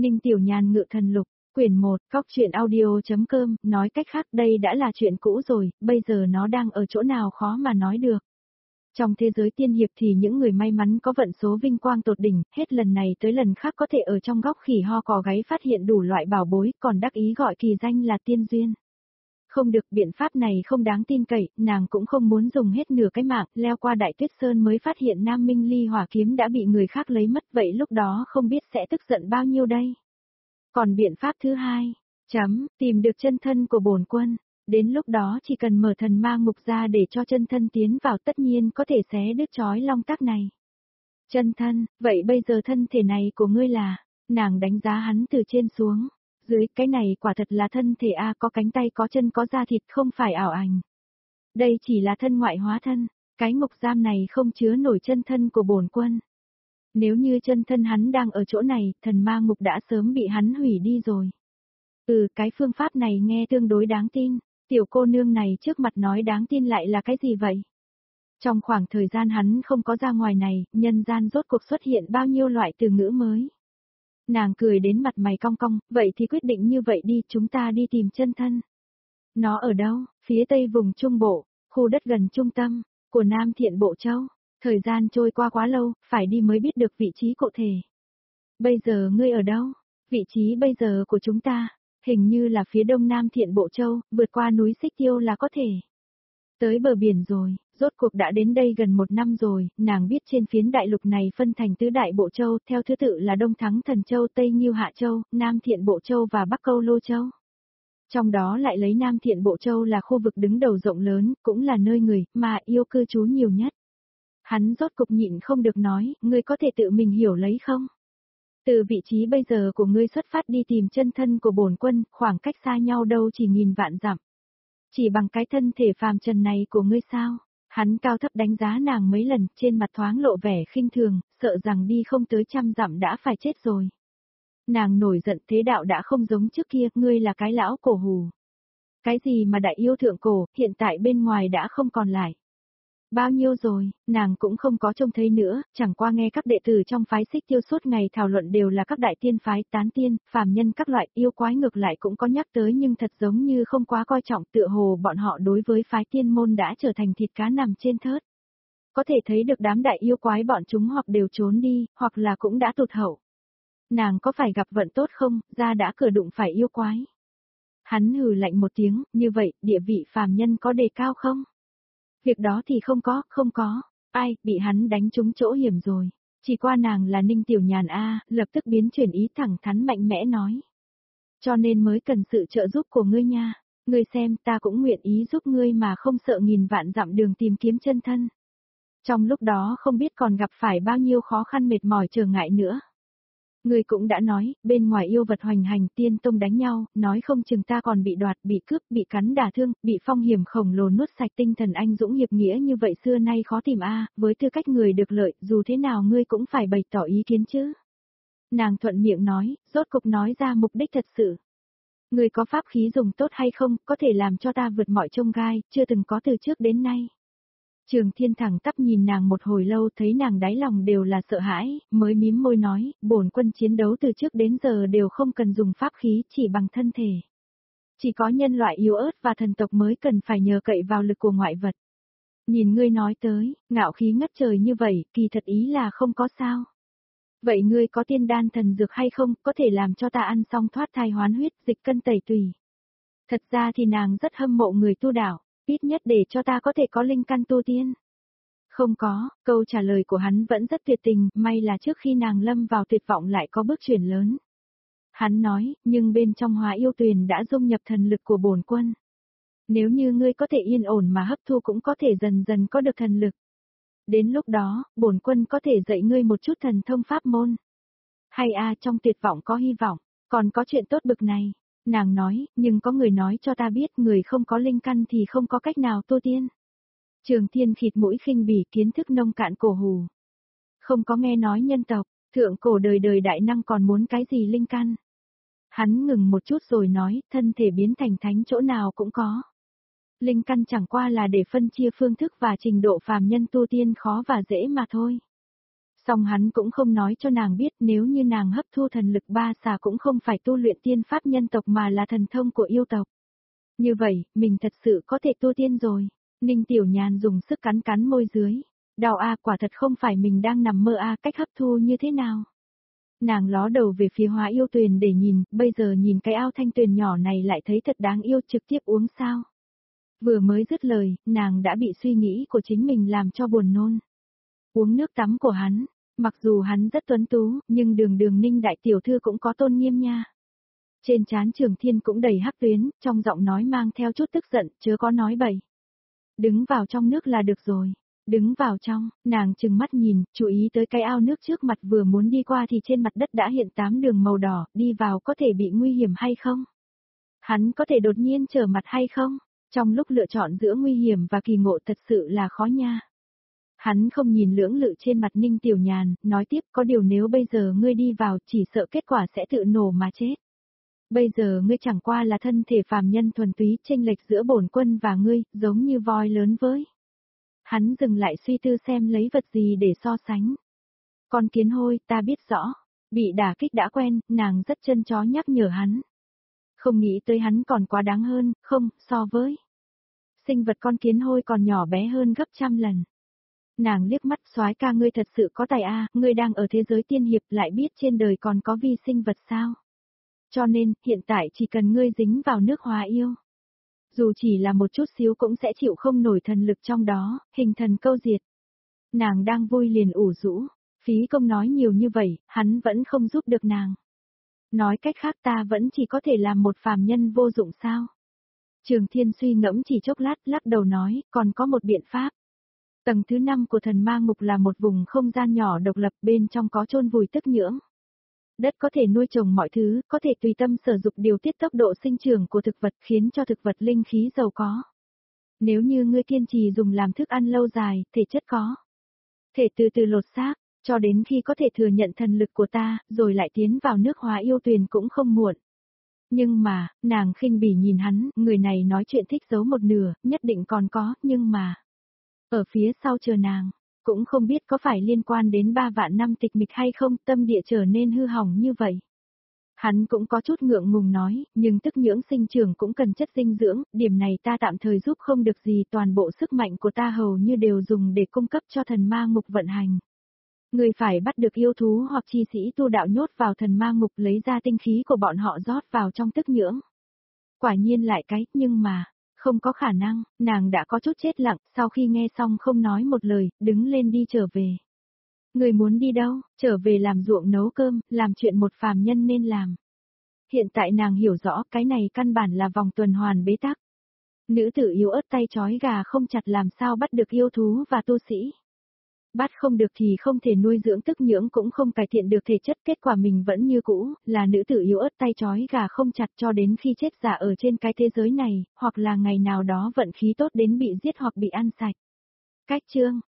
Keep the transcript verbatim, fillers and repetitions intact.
Ninh Tiểu Nhàn ngự thần lục, quyển một, cóc truyện audio.com, nói cách khác đây đã là chuyện cũ rồi, bây giờ nó đang ở chỗ nào khó mà nói được. Trong thế giới tiên hiệp thì những người may mắn có vận số vinh quang tột đỉnh, hết lần này tới lần khác có thể ở trong góc khỉ ho cò gáy phát hiện đủ loại bảo bối, còn đắc ý gọi kỳ danh là tiên duyên. Không được, biện pháp này không đáng tin cậy, nàng cũng không muốn dùng hết nửa cái mạng, leo qua Đại Tuyết Sơn mới phát hiện Nam Minh Ly hỏa kiếm đã bị người khác lấy mất, vậy lúc đó không biết sẽ tức giận bao nhiêu đây. Còn biện pháp thứ hai, chấm, tìm được chân thân của bổn quân, đến lúc đó chỉ cần mở thần ma ngục ra để cho chân thân tiến vào tất nhiên có thể xé đứt chói long tắc này. Chân thân, vậy bây giờ thân thể này của ngươi là, nàng đánh giá hắn từ trên xuống. Dưới cái này quả thật là thân thể A, có cánh tay có chân có da thịt, không phải ảo ảnh. Đây chỉ là thân ngoại hóa thân, cái ngục giam này không chứa nổi chân thân của bổn quân. Nếu như chân thân hắn đang ở chỗ này, thần ma ngục đã sớm bị hắn hủy đi rồi. Ừ, cái phương pháp này nghe tương đối đáng tin, tiểu cô nương này trước mặt nói đáng tin lại là cái gì vậy? Trong khoảng thời gian hắn không có ra ngoài này, nhân gian rốt cuộc xuất hiện bao nhiêu loại từ ngữ mới. Nàng cười đến mặt mày cong cong, vậy thì quyết định như vậy đi, chúng ta đi tìm chân thân. Nó ở đâu? Phía tây vùng Trung Bộ, khu đất gần trung tâm, của Nam Thiện Bộ Châu. Thời gian trôi qua quá lâu, phải đi mới biết được vị trí cụ thể. Bây giờ ngươi ở đâu? Vị trí bây giờ của chúng ta, hình như là phía đông Nam Thiện Bộ Châu, vượt qua núi Xích Tiêu là có thể. Tới bờ biển rồi, rốt cuộc đã đến đây gần một năm rồi, nàng biết trên phiến đại lục này phân thành tứ đại bộ châu, theo thứ tự là Đông Thắng Thần Châu, Tây Nghiêu Hạ Châu, Nam Thiện Bộ Châu và Bắc Câu Lô Châu. Trong đó lại lấy Nam Thiện Bộ Châu là khu vực đứng đầu rộng lớn, cũng là nơi người, mà yêu cư trú nhiều nhất. Hắn rốt cục nhịn không được nói, ngươi có thể tự mình hiểu lấy không? Từ vị trí bây giờ của ngươi xuất phát đi tìm chân thân của bổn quân, khoảng cách xa nhau đâu chỉ nghìn vạn dặm. Chỉ bằng cái thân thể phàm trần này của ngươi sao? Hắn cao thấp đánh giá nàng mấy lần, trên mặt thoáng lộ vẻ khinh thường, sợ rằng đi không tới trăm dặm đã phải chết rồi. Nàng nổi giận, thế đạo đã không giống trước kia, ngươi là cái lão cổ hù. Cái gì mà đại yêu thượng cổ, hiện tại bên ngoài đã không còn lại. Bao nhiêu rồi, nàng cũng không có trông thấy nữa, chẳng qua nghe các đệ tử trong phái Xích Tiêu suốt ngày thảo luận đều là các đại tiên phái, tán tiên, phàm nhân các loại, yêu quái ngược lại cũng có nhắc tới nhưng thật giống như không quá coi trọng, tựa hồ bọn họ đối với phái tiên môn đã trở thành thịt cá nằm trên thớt. Có thể thấy được đám đại yêu quái bọn chúng hoặc đều trốn đi, hoặc là cũng đã tụt hậu. Nàng có phải gặp vận tốt không, ra đã cửa đụng phải yêu quái. Hắn hừ lạnh một tiếng, như vậy, địa vị phàm nhân có đề cao không? Việc đó thì không có, không có. Ai, bị hắn đánh trúng chỗ hiểm rồi. Chỉ qua nàng là Ninh Tiểu Nhàn A, lập tức biến chuyển ý thẳng thắn mạnh mẽ nói. Cho nên mới cần sự trợ giúp của ngươi nha. Ngươi xem, ta cũng nguyện ý giúp ngươi mà không sợ nghìn vạn dặm đường tìm kiếm chân thân. Trong lúc đó không biết còn gặp phải bao nhiêu khó khăn mệt mỏi trở ngại nữa. Ngươi cũng đã nói, bên ngoài yêu vật hoành hành, tiên tông đánh nhau, nói không chừng ta còn bị đoạt, bị cướp, bị cắn đả thương, bị phong hiểm khổng lồ nuốt sạch, tinh thần anh dũng hiệp nghĩa như vậy xưa nay khó tìm a, với tư cách người được lợi, dù thế nào ngươi cũng phải bày tỏ ý kiến chứ. Nàng thuận miệng nói, rốt cục nói ra mục đích thật sự. Ngươi có pháp khí dùng tốt hay không, có thể làm cho ta vượt mọi chông gai, chưa từng có từ trước đến nay. Trường Thiên thẳng tắp nhìn nàng một hồi lâu, thấy nàng đáy lòng đều là sợ hãi, mới mím môi nói, bổn quân chiến đấu từ trước đến giờ đều không cần dùng pháp khí, chỉ bằng thân thể. Chỉ có nhân loại yếu ớt và thần tộc mới cần phải nhờ cậy vào lực của ngoại vật. Nhìn ngươi nói tới, ngạo khí ngất trời như vậy, kỳ thật ý là không có sao. Vậy ngươi có tiên đan thần dược hay không, có thể làm cho ta ăn xong thoát thai hoán huyết, dịch cân tẩy tùy. Thật ra thì nàng rất hâm mộ người tu đạo. Ít nhất để cho ta có thể có linh căn tu tiên. Không có, câu trả lời của hắn vẫn rất tuyệt tình, may là trước khi nàng lâm vào tuyệt vọng lại có bước chuyển lớn. Hắn nói, nhưng bên trong Hóa Yêu Tuyền đã dung nhập thần lực của bổn quân. Nếu như ngươi có thể yên ổn mà hấp thu cũng có thể dần dần có được thần lực. Đến lúc đó, bổn quân có thể dạy ngươi một chút thần thông pháp môn. Hay a, trong tuyệt vọng có hy vọng, còn có chuyện tốt bực này. Nàng nói, nhưng có người nói cho ta biết người không có linh căn thì không có cách nào tu tiên. Trường Thiên khịt mũi khinh bỉ, kiến thức nông cạn cổ hù. Không có nghe nói nhân tộc, thượng cổ đời đời đại năng còn muốn cái gì linh căn. Hắn ngừng một chút rồi nói, thân thể biến thành thánh chỗ nào cũng có. Linh căn chẳng qua là để phân chia phương thức và trình độ phàm nhân tu tiên khó và dễ mà thôi. Song hắn cũng không nói cho nàng biết nếu như nàng hấp thu thần lực ba xà cũng không phải tu luyện tiên pháp nhân tộc mà là thần thông của yêu tộc. Như vậy, mình thật sự có thể tu tiên rồi. Ninh Tiểu Nhàn dùng sức cắn cắn môi dưới. Đau a, quả thật không phải mình đang nằm mơ a, cách hấp thu như thế nào. Nàng ló đầu về phía Hóa Yêu Tuyền để nhìn, bây giờ nhìn cái ao thanh tuyền nhỏ này lại thấy thật đáng yêu, trực tiếp uống sao. Vừa mới dứt lời, nàng đã bị suy nghĩ của chính mình làm cho buồn nôn. Uống nước tắm của hắn, mặc dù hắn rất tuấn tú, nhưng đường đường Ninh đại tiểu thư cũng có tôn nghiêm nha. Trên trán Trường Thiên cũng đầy hắc tuyến, trong giọng nói mang theo chút tức giận, chớ có nói bậy. Đứng vào trong nước là được rồi. Đứng vào trong, nàng trừng mắt nhìn, chú ý tới cái ao nước trước mặt vừa muốn đi qua thì trên mặt đất đã hiện tám đường màu đỏ, đi vào có thể bị nguy hiểm hay không? Hắn có thể đột nhiên trở mặt hay không? Trong lúc lựa chọn giữa nguy hiểm và kỳ ngộ thật sự là khó nha. Hắn không nhìn lưỡng lự trên mặt Ninh Tiểu Nhàn, nói tiếp có điều nếu bây giờ ngươi đi vào chỉ sợ kết quả sẽ tự nổ mà chết. Bây giờ ngươi chẳng qua là thân thể phàm nhân thuần túy, chênh lệch giữa bổn quân và ngươi, giống như voi lớn với. Hắn dừng lại suy tư xem lấy vật gì để so sánh. Con kiến hôi, ta biết rõ. Bị đả kích đã quen, nàng rất chân chó nhắc nhở hắn. Không nghĩ tới hắn còn quá đáng hơn, không, so với. Sinh vật con kiến hôi còn nhỏ bé hơn gấp trăm lần. Nàng liếc mắt, soái ca ngươi thật sự có tài a, ngươi đang ở thế giới tiên hiệp lại biết trên đời còn có vi sinh vật sao. Cho nên, hiện tại chỉ cần ngươi dính vào nước Hóa Yêu. Dù chỉ là một chút xíu cũng sẽ chịu không nổi thần lực trong đó, hình thần câu diệt. Nàng đang vui liền ủ rũ, phí công nói nhiều như vậy, hắn vẫn không giúp được nàng. Nói cách khác ta vẫn chỉ có thể làm một phàm nhân vô dụng sao. Trường Thiên suy ngẫm chỉ chốc lát, lắc đầu nói, còn có một biện pháp. Tầng thứ năm của thần ma ngục là một vùng không gian nhỏ độc lập, bên trong có chôn vùi tức nhưỡng. Đất có thể nuôi trồng mọi thứ, có thể tùy tâm sử dụng điều tiết tốc độ sinh trưởng của thực vật khiến cho thực vật linh khí giàu có. Nếu như ngươi kiên trì dùng làm thức ăn lâu dài, thể chất có thể từ từ lột xác, cho đến khi có thể thừa nhận thần lực của ta, rồi lại tiến vào nước Hóa Yêu Tuyền cũng không muộn. Nhưng mà, nàng khinh bỉ nhìn hắn, người này nói chuyện thích giấu một nửa, nhất định còn có, nhưng mà. Ở phía sau chờ nàng, cũng không biết có phải liên quan đến ba vạn năm tịch mịch hay không, tâm địa trở nên hư hỏng như vậy. Hắn cũng có chút ngượng ngùng nói, nhưng tức nhưỡng sinh trưởng cũng cần chất dinh dưỡng, điểm này ta tạm thời giúp không được gì, toàn bộ sức mạnh của ta hầu như đều dùng để cung cấp cho thần ma ngục vận hành. Người phải bắt được yêu thú hoặc chi sĩ tu đạo nhốt vào thần ma ngục lấy ra tinh khí của bọn họ rót vào trong tức nhưỡng. Quả nhiên lại cái, nhưng mà, không có khả năng, nàng đã có chút chết lặng, sau khi nghe xong không nói một lời, đứng lên đi trở về. Người muốn đi đâu, trở về làm ruộng nấu cơm, làm chuyện một phàm nhân nên làm. Hiện tại nàng hiểu rõ cái này căn bản là vòng tuần hoàn bế tắc. Nữ tử yếu ớt tay trói gà không chặt làm sao bắt được yêu thú và tu sĩ. Bắt không được thì không thể nuôi dưỡng tức nhưỡng cũng không cải thiện được thể chất, kết quả mình vẫn như cũ, là nữ tử yếu ớt tay trói gà không chặt cho đến khi chết giả ở trên cái thế giới này, hoặc là ngày nào đó vận khí tốt đến bị giết hoặc bị ăn sạch. Cách chương